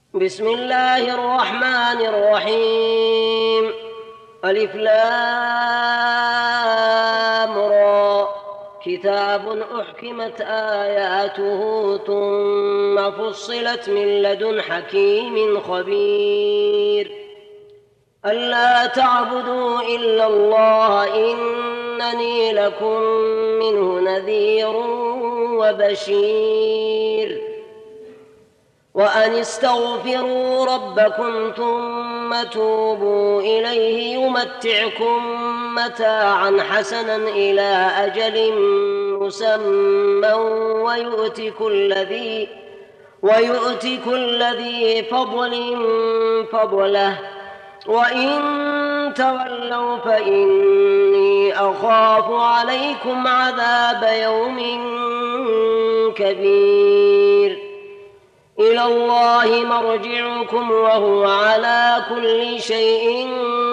بسم الله الرحمن الرحيم. ألف لام را. كتاب أحكمت آياته ثم فصلت من لدن حكيم خبير. ألا تعبدوا إلا الله إنني لكم منه نذير وبشير. وأن استغفروا ربكم ثم توبوا إليه يمتعكم متاعا حسنا إلى أجل مسمى ويؤت كل ذي فضل فضله. وإن تولوا فإني أخاف عليكم عذاب يوم كبير. إلى الله مرجعكم وهو على كل شيء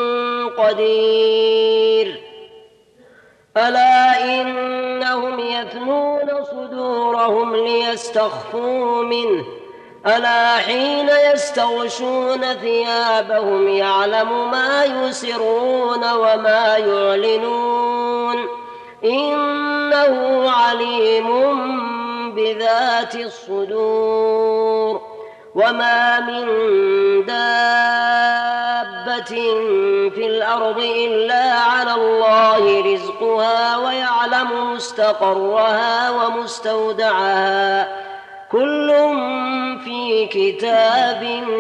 قدير. ألا إنهم يثنون صدورهم ليستخفوا منه ألا حين يستغشون ثيابهم يعلم ما يسرون وما يعلنون إنه عليم بذات الصدور. وما من دابة في الأرض إلا على الله رزقها ويعلم مستقرها ومستودعها كل في كتاب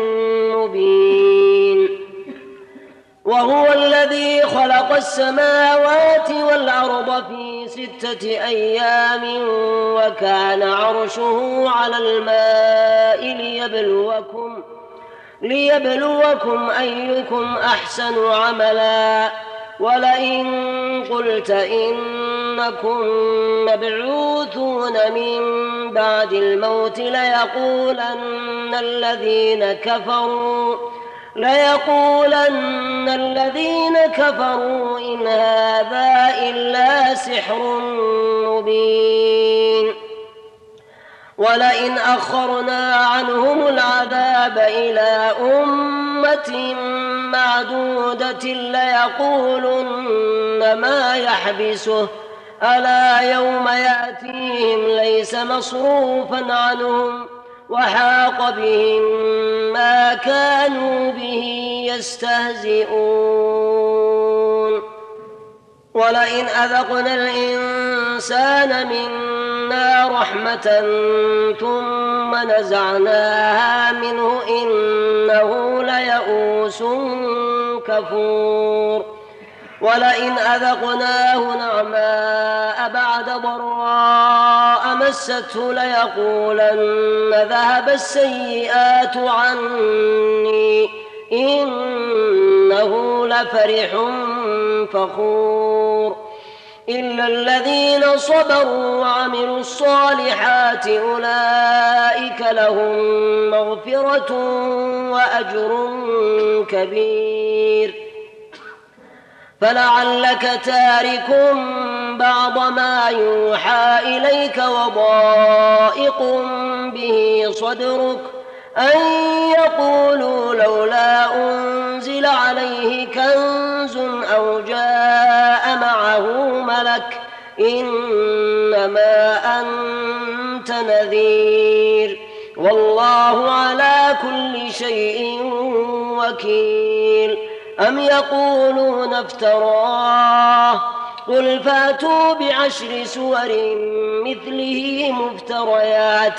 مبين. وهو الذي خلق السماوات والأرض في 6 أيام وكان عرشه على الماء ليبلوكم أيكم أحسن عملا. ولئن قلت إنكم مبعوثون من بعد الموت ليقولن الذين كفروا إن هذا إلا سحر مبين. ولئن أخرنا عنهم العذاب إلى أمة معدودة ليقولن ما يحبسه ألا يوم يأتيهم ليس مصروفا عنهم وحاق بهم ما كانوا به يستهزئون. ولئن أذقنا الإنسان منا رحمة ثم نزعناها منه إنه ليئوس كفور. ولئن أذقناه نعماء بعد ضراء مسته ليقولن ذهب السيئات عني إنه لفرح فخور. إلا الذين صبروا وعملوا الصالحات أولئك لهم مغفرة وأجر كبير. فلعلك تارك بعض ما يوحى إليك وضائق به صدرك أن يقولوا لولا أنزل عليه كنز أو جاء معه ملك إنما أنت نذير والله على كل شيء وكيل. أم يقولون افتراه قل فاتوا ب10 سور مثله مفتريات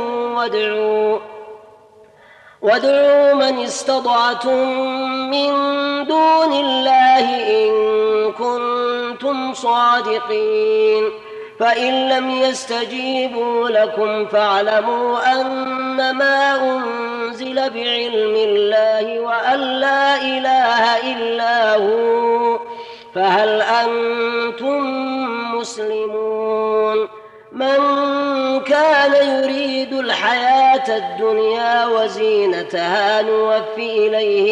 وادعوا من استطعتم من دون الله إن كنتم صادقين. فإن لم يستجيبوا لكم فاعلموا أنما أنزل بعلم الله وأن لا إله إلا هو فهل أنتم مسلمون. من كان يريد الحياة الدنيا وزينتها نوفي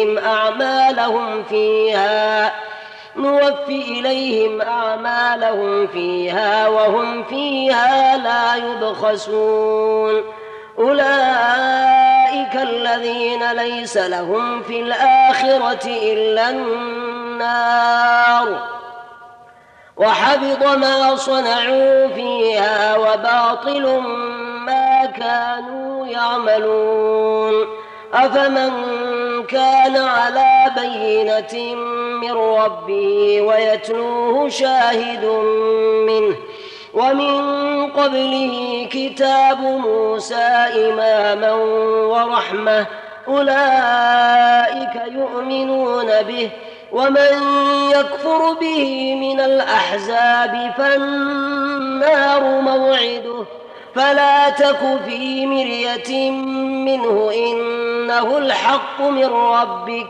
إليهم أعمالهم فيها وهم فيها لا يبخسون. أولئك الذين ليس لهم في الآخرة إلا النار وحبط ما صنعوا فيها وباطل ما كانوا يعملون. أفمن كان على بينة من ربه ويتلوه شاهد منه ومن قبله كتاب موسى إماما ورحمة أولئك يؤمنون به ومن يكفر به من الأحزاب فالنار موعده فلا تك في مرية منه إنه الحق من ربك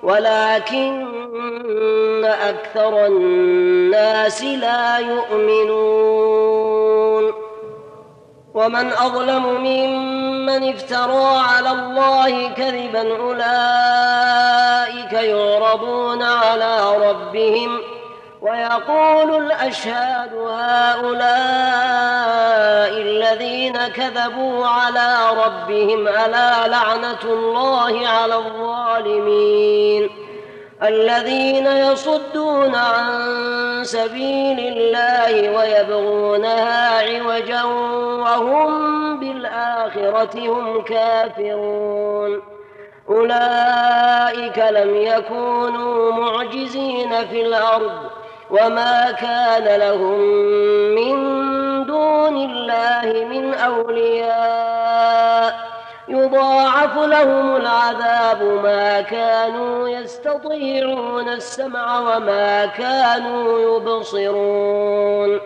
ولكن أكثر الناس لا يؤمنون. ومن أظلم ممن افترى على الله كذبا أولئك يعرضون على ربهم ويقول الأشهاد هؤلاء الذين كذبوا على ربهم ألا لعنة الله على الظالمين الذين يصدون عن سبيل الله ويبغونها عوجا وهم بالآخرة هم كافرون. أولئك لم يكونوا معجزين في الأرض وما كان لهم من دون الله من أولياء يضاعف لهم العذاب ما كانوا يستطيعون السمع وما كانوا يبصرون.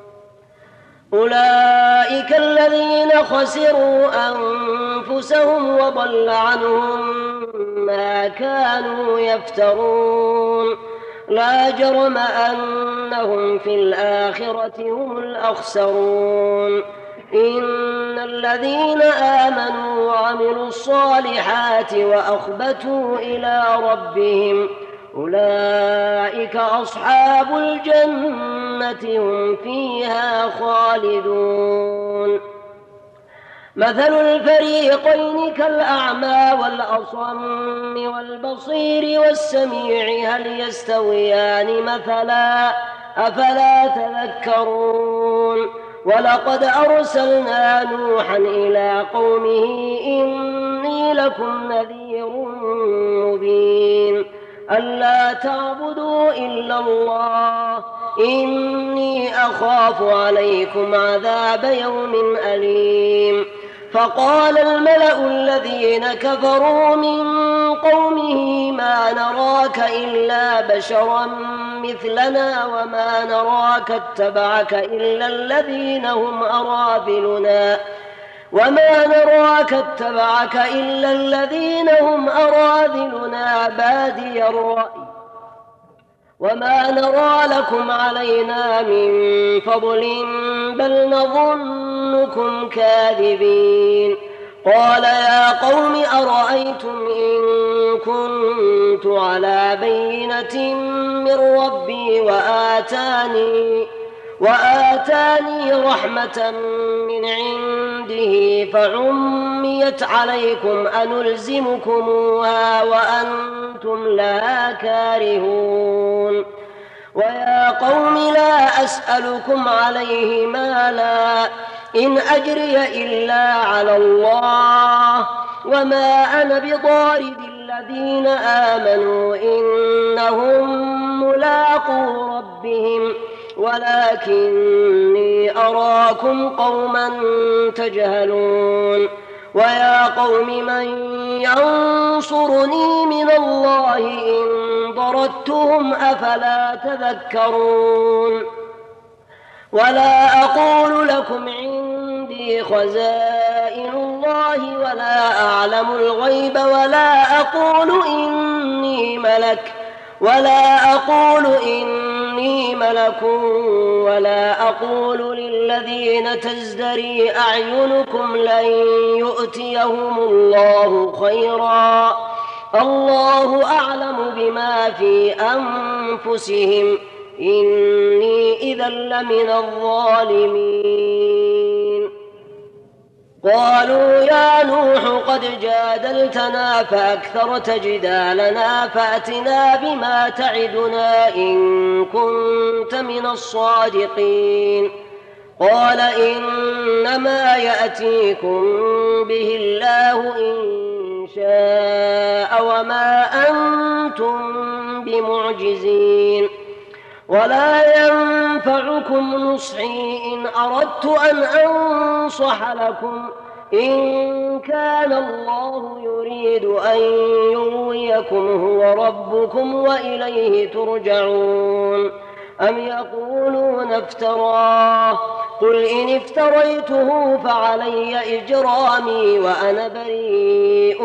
أولئك الذين خسروا أنفسهم وضل عنهم ما كانوا يفترون. لا جرم أنهم في الآخرة هم الأخسرون. إن الذين آمنوا وعملوا الصالحات وأخبتوا إلى ربهم أولئك أصحاب الجنة هم فيها خالدون. مثل الفريقين كالأعمى والأصم والبصير والسميع هل يستويان مثلا أفلا تذكرون. ولقد أرسلنا نوحا إلى قومه إني لكم نذير مبين ألا تعبدوا إلا الله إني أخاف عليكم عذاب يوم أليم. فقال الملأ الذين كفروا من قومه ما نراك إلا بشرا مثلنا وما نراك اتبعك إلا الذين هم أراذلنا بادي الرأي وما نرى لكم علينا من فضل بل نظنكم كاذبين. قال يا قوم أرأيتم إن كنت على بينة من ربي وآتاني رحمة من عنده فعميت عليكم أنلزمكموها وأنتم لها كارهون. ويا قوم لا أسألكم عليه مالا إن أجري إلا على الله وما أنا بطارد الذين آمنوا إنهم ملاقو ربهم ولكني أراكم قوما تجهلون. ويا قوم من ينصرني من الله إن ضررتهم أفلا تذكرون. ولا أقول لكم عندي خزائن الله ولا أعلم الغيب ولا أقول إني ملك ولا أقول للذين تزدري أعينكم لن يؤتيهم الله خيرا الله أعلم بما في أنفسهم إني إذا لمن الظالمين. قالوا يا نوح قد جادلتنا فأكثرت جدالنا فأتنا بما تعدنا إن كنت من الصادقين. قال إنما يأتيكم به الله إن شاء وما أنتم بمعجزين. ولا ينفعكم نصحي إن أردت أن أنصح لكم إن كان الله يريد أن يغويكم هو ربكم وإليه ترجعون. أم يقولون افتراه قل إن افتريته فعلي إجرامي وأنا بريء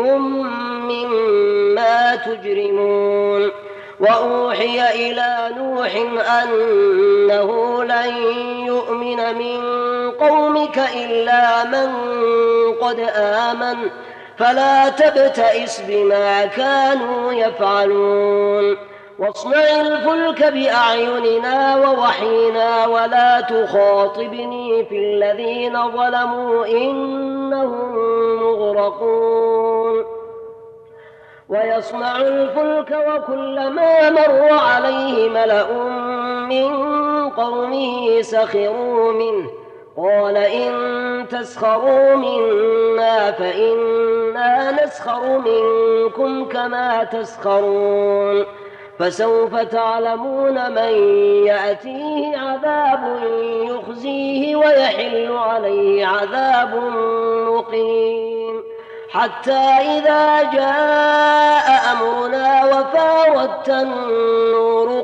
مما تجرمون. وأوحي إلى نوح أنه لن يؤمن من قومك إلا من قد آمن فلا تبتئس بما كانوا يفعلون. واصنع الفلك بأعيننا ووحينا ولا تخاطبني في الذين ظلموا إنهم مغرقون. ويصنع الفلك وكلما مر عليه ملأ من قومه سخروا منه قال إن تسخروا منا فإنا نسخر منكم كما تسخرون. فسوف تعلمون من يأتيه عذاب يخزيه ويحل عليه عذاب مقيم. حتى إذا جاء أمرنا وفاردت النور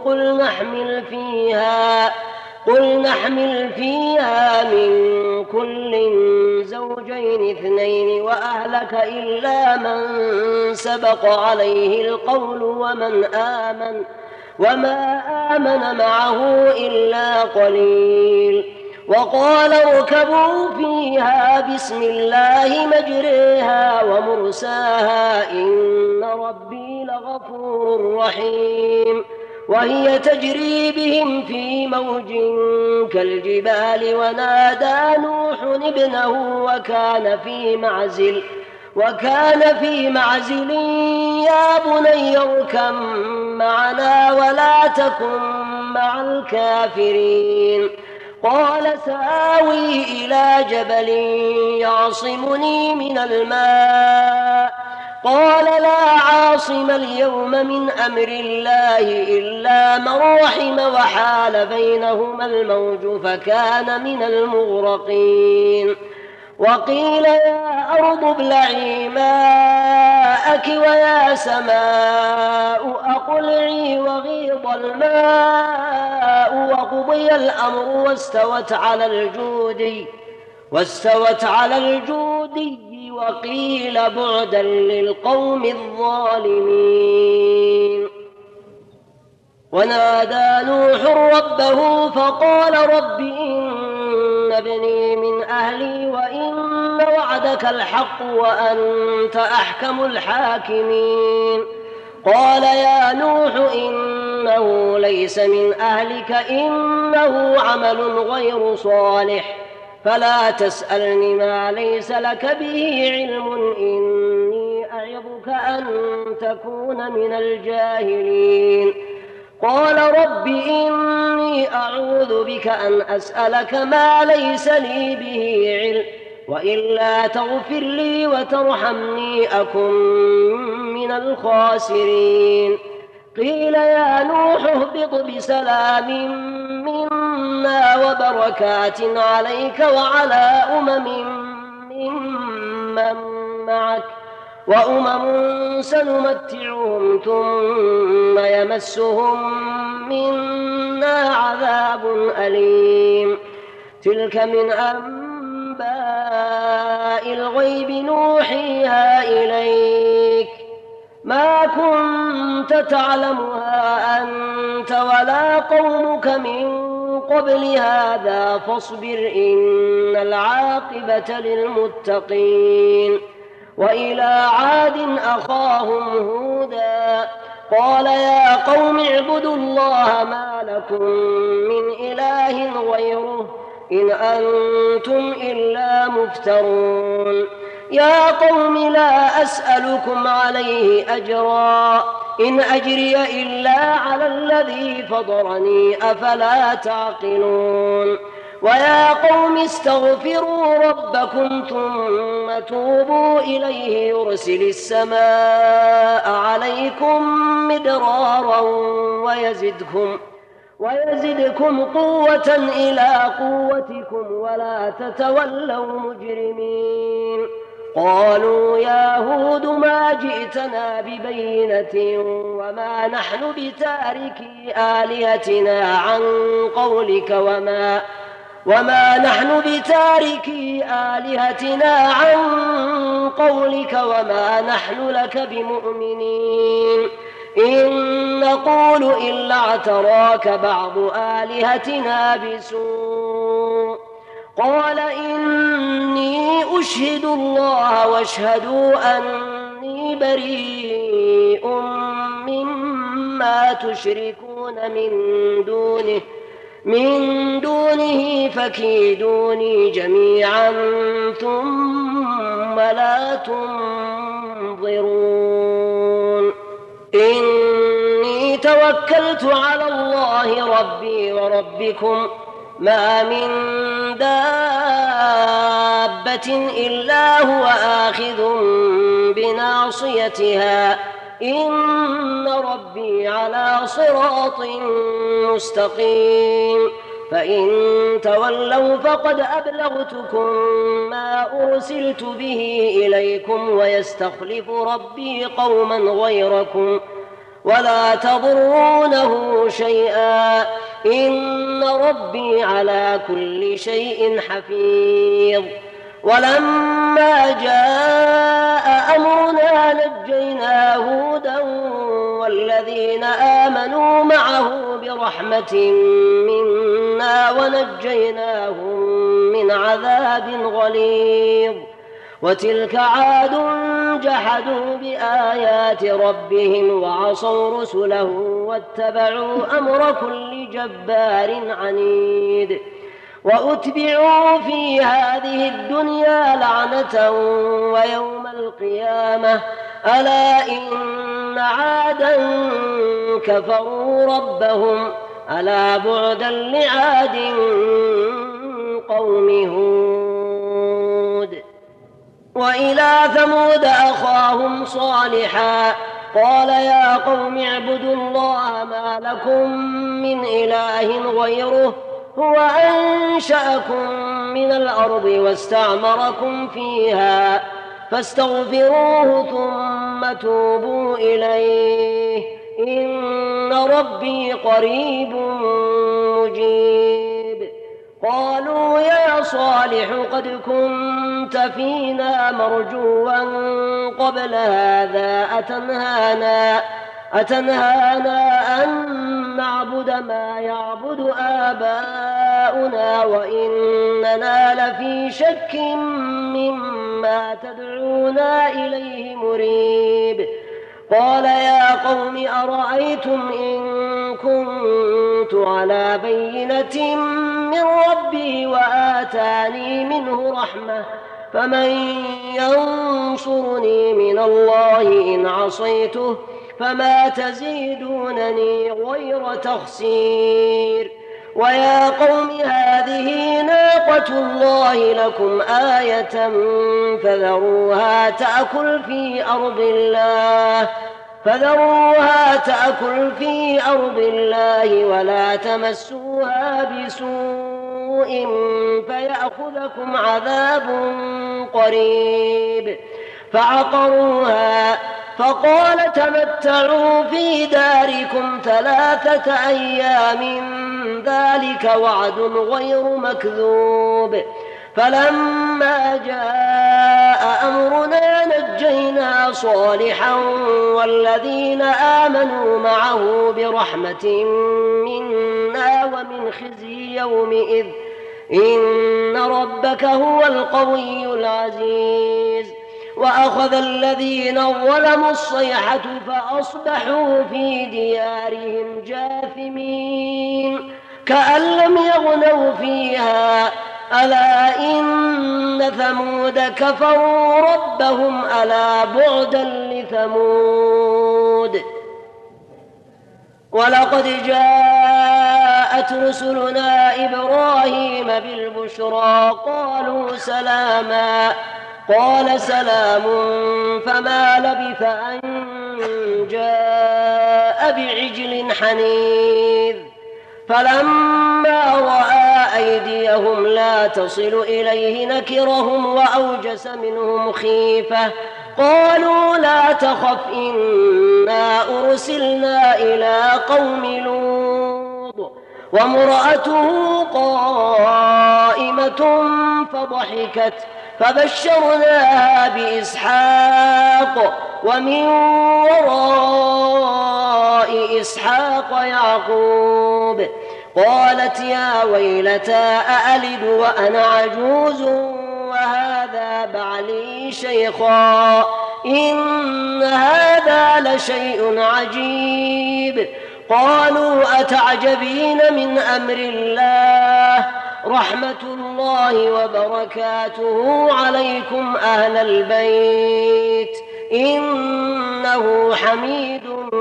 قل نحمل فيها من كل زوجين اثنين وأهلك إلا من سبق عليه القول وما آمن معه إلا قليل. وقال اركبوا فيها بسم الله مجريها ومرساها إن ربي لغفور رحيم. وهي تجري بهم في موج كالجبال ونادى نوح ابنه وكان في معزل يا بني اركب معنا ولا تكن مع الكافرين. قال سآوي إلى جبل يعصمني من الماء قال لا عاصم اليوم من أمر الله إلا من رحم وحال بينهما الموج فكان من المغرقين. وقيل يا أرض ابلعي ماءك ويا سماء أقلعي وغيض الماء وقضي الأمر واستوت على الجودي وقيل بعدا للقوم الظالمين. ونادى نوح ربه فقال رب إن ابني من أهلي وإن وعدك الحق وأنت أحكم الحاكمين. قال يا نوح إنه ليس من أهلك إنه عمل غير صالح فلا تسألني ما ليس لك به علم إني أعظك أن تكون من الجاهلين. قال رب إني أعوذ بك أن أسألك ما ليس لي به علم وإلا تغفر لي وترحمني أكن من الخاسرين. قيل يا نوح اهبط بسلام منا وبركات عليك وعلى ممن معك وأمم سنمتعهم ثم يمسهم منا عذاب أليم. تلك من أنباء الغيب نوحيها إليك ما كنت تعلمها أنت ولا قومك من قبل هذا فاصبر إن العاقبة للمتقين. وإلى عاد أخاهم هودا قال يا قوم اعبدوا الله ما لكم من إله غيره إن أنتم إلا مفترون. يا قوم لا أسألكم عليه أجرا إن أجري إلا على الذي فطرني أفلا تعقلون. ويا قوم استغفروا ربكم ثم توبوا إليه يرسل السماء عليكم مدرارا ويزدكم قوة إلى قوتكم ولا تتولوا مجرمين. قالوا يا هود ما جئتنا ببينة وما نحن بتاركي آلهتنا عن قولك وما نحن بتاركي آلهتنا عن قولك وما نحن لك بمؤمنين إن نقول إلا اعتراك بعض آلهتنا بسوء. قال إني أشهد الله واشهدوا أني بريء مما تشركون من دونه فكيدوني جميعا ثم لا تنظرون. إني توكلت على الله ربي وربكم ما من دابة إلا هو آخذ بناصيتها إن ربي على صراط مستقيم. فإن تولوا فقد أبلغتكم ما أرسلت به إليكم ويستخلف ربي قوما غيركم ولا تضرونه شيئا إن ربي على كل شيء حفيظ. ولما جاء أمرنا نجينا هودا والذين آمنوا معه برحمة منا ونجيناهم من عذاب غليظ. وتلك عاد جحدوا بآيات ربهم وعصوا رسله واتبعوا أمر كل جبار عنيد. وأتبعوا في هذه الدنيا لعنة ويوم القيامة ألا إن عادا كفروا ربهم ألا بعدا لعاد قوم هود. وإلى ثمود أخاهم صالحا قال يا قوم اعبدوا الله ما لكم من إله غيره هو أنشأكم من الأرض واستعمركم فيها فاستغفروه ثم توبوا إليه إن ربي قريب مجيب. قالوا يا صالح قد كنت فينا مرجوا قبل هذا أتنهانا أن نعبد ما يعبد آباؤنا وإننا لفي شك مما تدعونا إليه مريب. قال يا قوم أرأيتم إن كنت على بينة من ربي وآتاني منه رحمة فمن ينصرني من الله إن عصيته فما تزيدونني غير تخسير. ويا قوم هذه ناقة الله لكم آية فذروها تأكل في أرض الله ولا تمسوها بسوء فيأخذكم عذاب قريب. فعقروها فقال تمتعوا في داركم 3 أيام ذلك وعد غير مكذوب. فلما جاء أمرنا نجينا صالحا والذين آمنوا معه برحمة منا ومن خزي يومئذ إن ربك هو القوي العزيز. وأخذ الذين ظلموا الصيحة فأصبحوا في ديارهم جاثمين. كأن لم يغنوا فيها ألا إن ثمود كفروا ربهم ألا بعدا لثمود. ولقد جاءت رسلنا إبراهيم بالبشرى قالوا سلاما قال سلام فما لبث أن جاء بعجل حنيذ. فلما رأى أيديهم لا تصل إليه نكرهم وأوجس منهم خيفة قالوا لا تخف إنا أرسلنا إلى قوم لوط وامرأته قائمة فضحكت فبشرناها بإسحاق ومن وراء إسحاق يعقوب. قالت يا ويلتى أألد وأنا عجوز وهذا بعلي شيخا إن هذا لشيء عجيب. قالوا أتعجبين من أمر الله رحمة الله وبركاته عليكم أهل البيت إنه حميد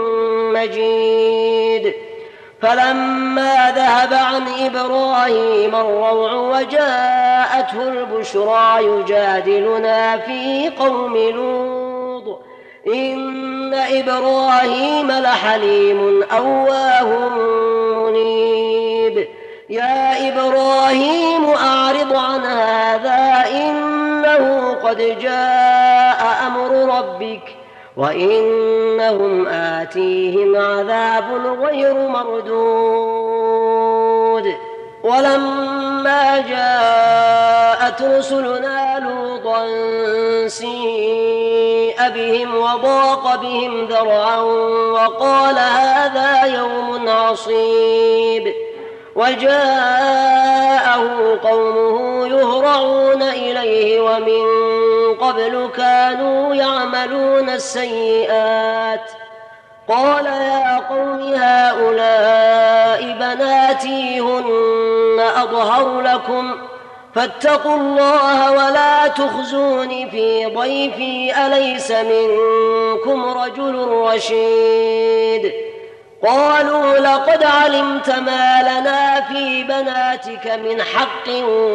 مجيد. فلما ذهب عن إبراهيم الروع وجاءته البشرى يجادلنا في قوم لوط إن إبراهيم لحليم أواه منيب. يا إبراهيم أعرض عن هذا إنه قد جاء أمر ربك وإنهم آتيهم عذاب غير مردود. ولما جاءت رسلنا لوطا سيء بهم وضاق بهم ذرعا وقال هذا يوم عصيب. وجاءه قومه يهرعون إليه ومن قبل كانوا يعملون السيئات. قال يا قوم هؤلاء بناتي هن أطهر لكم فاتقوا الله ولا تخزوني في ضيفي أليس منكم رجل رشيد. قالوا لقد علمت ما لنا في بناتك من حق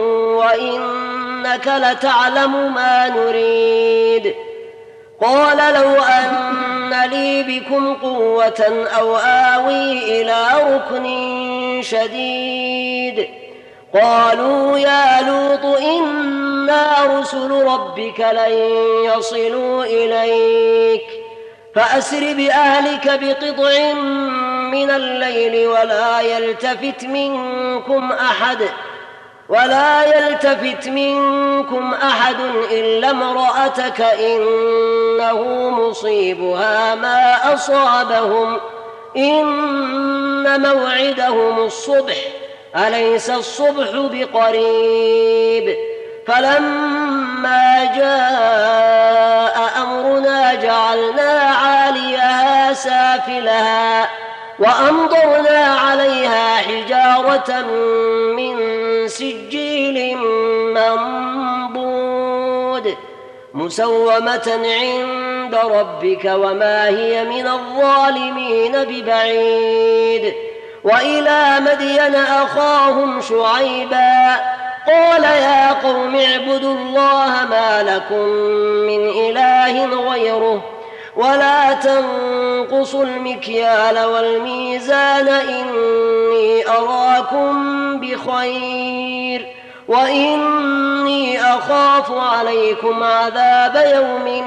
وإنك لتعلم ما نريد. قال لو أن لي بكم قوة أو آوي إلى ركن شديد. قالوا يا لوط إنا رسل ربك لن يصلوا إليك فأسر بأهلك بقطع من الليل ولا يلتفت منكم أحد إلا امرأتك إنه مصيبها ما أصابهم إن موعدهم الصبح أليس الصبح بقريب. فلما جاء أمرنا جعلنا عاليها سافلها وأمطرنا عليها حجارة من سجيل منضود مسومة عند ربك وما هي من الظالمين ببعيد. وإلى مدين أخاهم شعيبا قال يا قوم اعبدوا الله ما لكم من إله غيره ولا تنقصوا المكيال والميزان إني أراكم بخير وإني أخاف عليكم عذاب يوم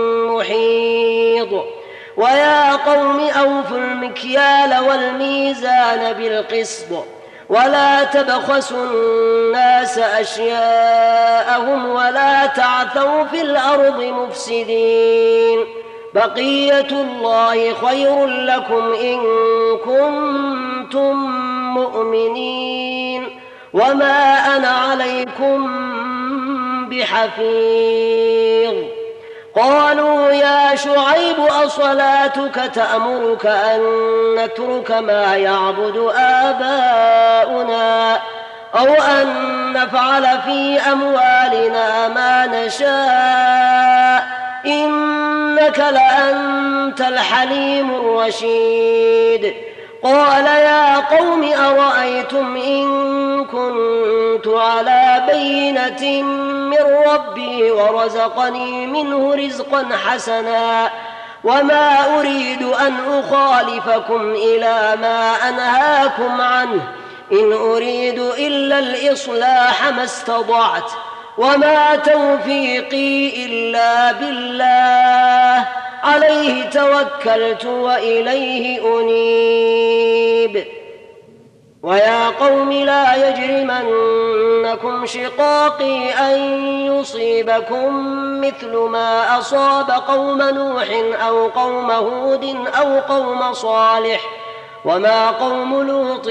محيط. ويا قوم أوفوا المكيال والميزان بالقسط ولا تبخسوا الناس أشياءهم ولا تعثوا في الأرض مفسدين. بقية الله خير لكم إن كنتم مؤمنين وما أنا عليكم بحفيظ. قالوا يا شعيب أصلاتك تأمرك أن نترك ما يعبد آباؤنا أو أن نفعل في أموالنا ما نشاء إنك لأنت الحليم الرشيد. قال يا قوم أرأيتم إن كنت على بينة من ربي ورزقني منه رزقا حسنا وما أريد أن أخالفكم إلى ما أنهاكم عنه إن أريد إلا الإصلاح ما استطعت وما توفيقي إلا بالله عليه توكلت وإليه أنيب. ويا قوم لا يجرمنكم شقاقي أن يصيبكم مثل ما أصاب قوم نوح أو قوم هود أو قوم صالح وما قوم لوط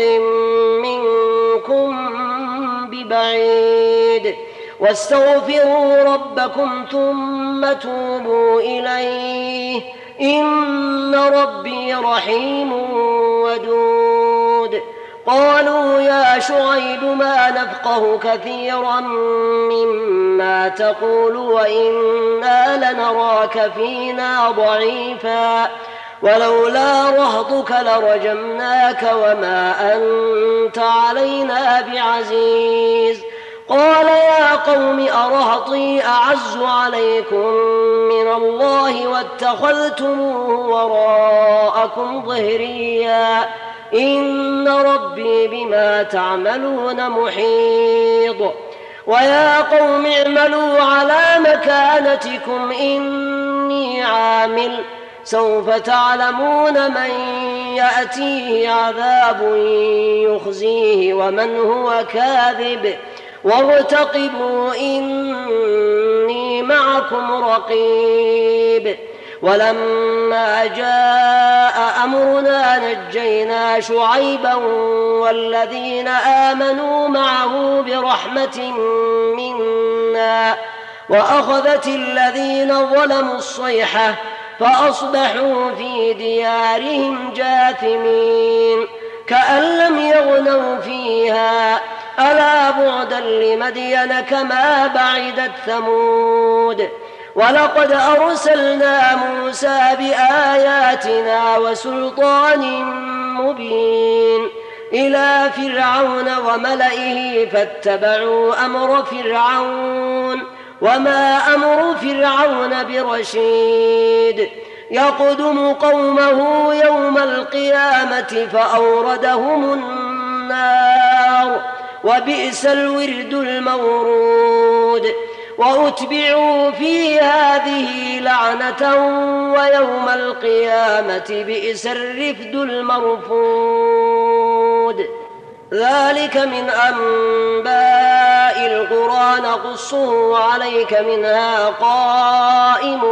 منكم ببعيد واستغفروا ربكم ثم توبوا إليه إن ربي رحيم ودود. قالوا يا شعيب ما نفقه كثيرا مما تقول وإنا لنراك فينا ضعيفا ولولا رهطك لرجمناك وما أنت علينا بعزيز. قال يا قوم أرهطي أعز عليكم من الله واتخذتموه وراءكم ظهريا إن ربي بما تعملون محيط. ويا قوم اعملوا على مكانتكم إني عامل سوف تعلمون من يأتيه عذاب يخزيه ومن هو كاذب وارتقبوا إني معكم رقيب. ولما جاء أمرنا نجينا شعيبا والذين آمنوا معه برحمة منا وأخذت الذين ظلموا الصيحة فأصبحوا في ديارهم جاثمين كأن لم يغنوا فيها ألا بعدا لمدين كما بعدت ثمود. ولقد أرسلنا موسى بآياتنا وسلطان مبين إلى فرعون وملئه فاتبعوا أمر فرعون وما أمر فرعون برشيد. يقدم قومه يوم القيامة فأوردهم النار وبئس الورد المورود. وأتبعوا في هذه لعنة ويوم القيامة بئس الرفد المرفود. ذلك من أنباء القرى نقصه عليك منها قائم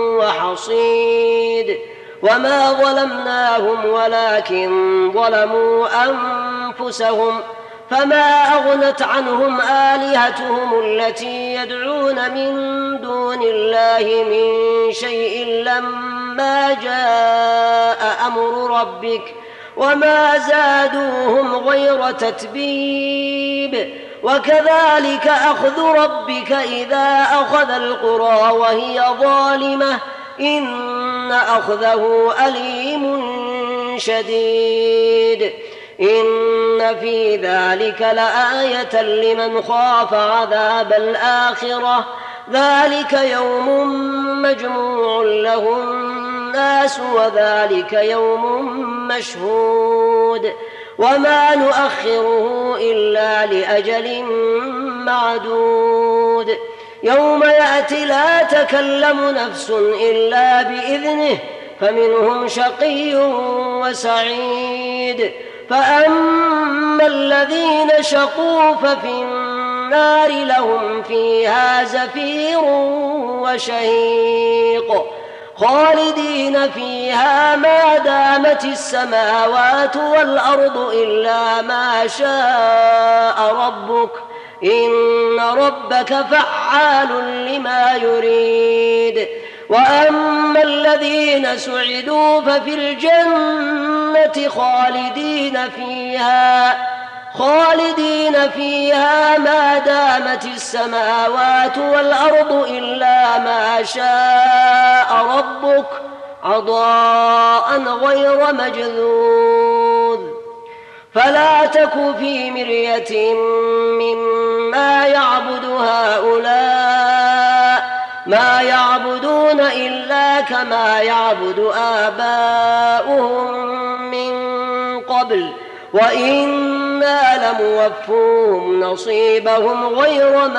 وحصيد. وما ظلمناهم ولكن ظلموا أنفسهم فما أغنت عنهم آلهتهم التي يدعون من دون الله من شيء لما جاء أمر ربك وما زادوهم غير تتبيب. وكذلك أخذ ربك إذا أخذ القرى وهي ظالمة إن أخذه أليم شديد. إن في ذلك لآية لمن خاف عذاب الآخرة ذلك يوم مجموع له الناس وذلك يوم مشهود وما نؤخره إلا لأجل معدود. يوم يأتي لا تكلم نفس إلا بإذنه فمنهم شقي وسعيد. فأما الذين شقوا ففي النار لهم فيها زفير وشهيق خالدين فيها ما دامت السماوات والأرض إلا ما شاء ربك إن ربك فعال لما يريد. وأما الذين سعدوا ففي الجنة خالدين فيها ما دامت السماوات والأرض إلا ما شاء ربك عطاء غير مجذوذ. فلا تك في مرية مما يعبد هؤلاء، ما يعبدون إلا كما يعبد آباؤهم من قبل، وإنا لموفوهم نصيبهم غير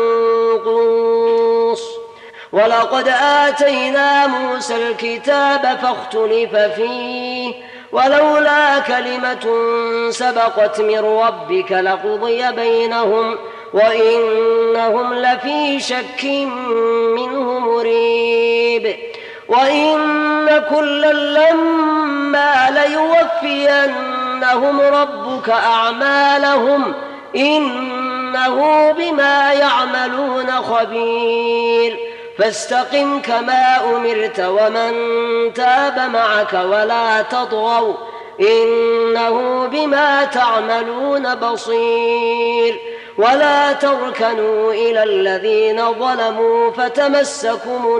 منقوص. ولقد آتينا موسى الكتاب فاختلف فيه، ولولا كلمة سبقت من ربك لقضي بينهم وإنهم لفي شك منه مريب. وإن كلا لما ليوفينهم ربك أعمالهم إنه بما يعملون خبير. فاستقم كما أمرت ومن تاب معك ولا تطغوا إنه بما تعملون بصير. ولا تركنوا إلى الذين ظلموا فتمسكم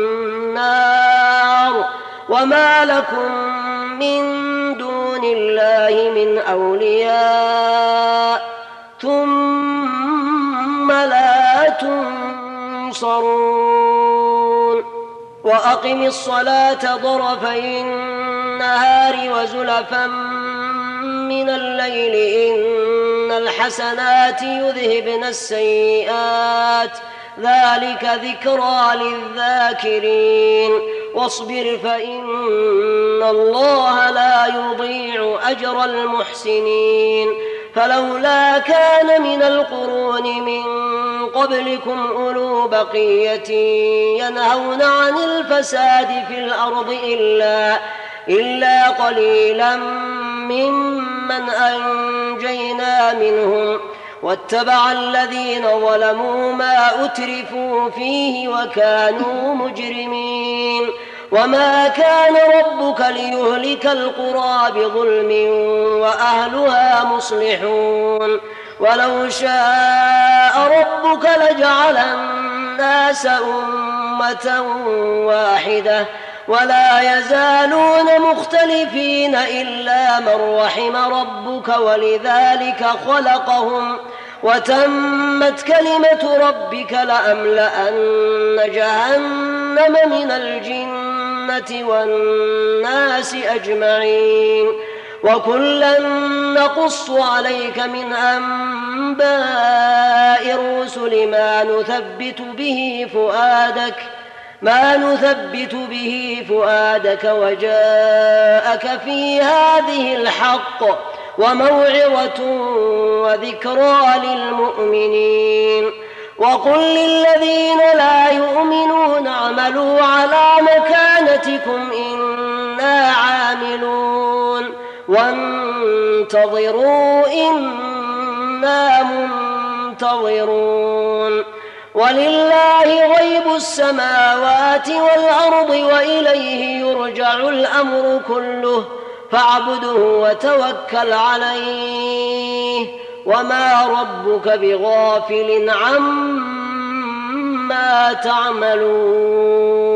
النار وما لكم من دون الله من أولياء ثم لا تنصرون. وأقم الصلاة طرفي النهار وزلفا من الليل إن الحسنات يذهبن السيئات ذلك ذكرى للذاكرين. واصبر فإن الله لا يضيع أجر المحسنين. فلولا كان من القرون من قبلكم أولو بقية ينهون عن الفساد في الأرض إلا قليلا ممن أنجينا منهم واتبع الذين ظلموا ما أترفوا فيه وكانوا مجرمين. وما كان ربك ليهلك القرى بظلم وأهلها مصلحون. ولو شاء ربك لجعل الناس أمة واحدة ولا يزالون مختلفين إلا من رحم ربك ولذلك خلقهم وتمت كلمة ربك لأملأن جهنم من الجنة والناس أجمعين. وكلا نقص عليك من أنباء الرسل ما نثبت به فؤادك وجاءك في هذه الحق وموعظة وذكرى للمؤمنين. وقل للذين لا يؤمنون اعملوا على مكانتكم إنا عاملون وانتظروا إنا منتظرون. ولله غيب السماوات والأرض وإليه يرجع الأمر كله فاعبده وتوكل عليه وما ربك بغافل عما تعملون.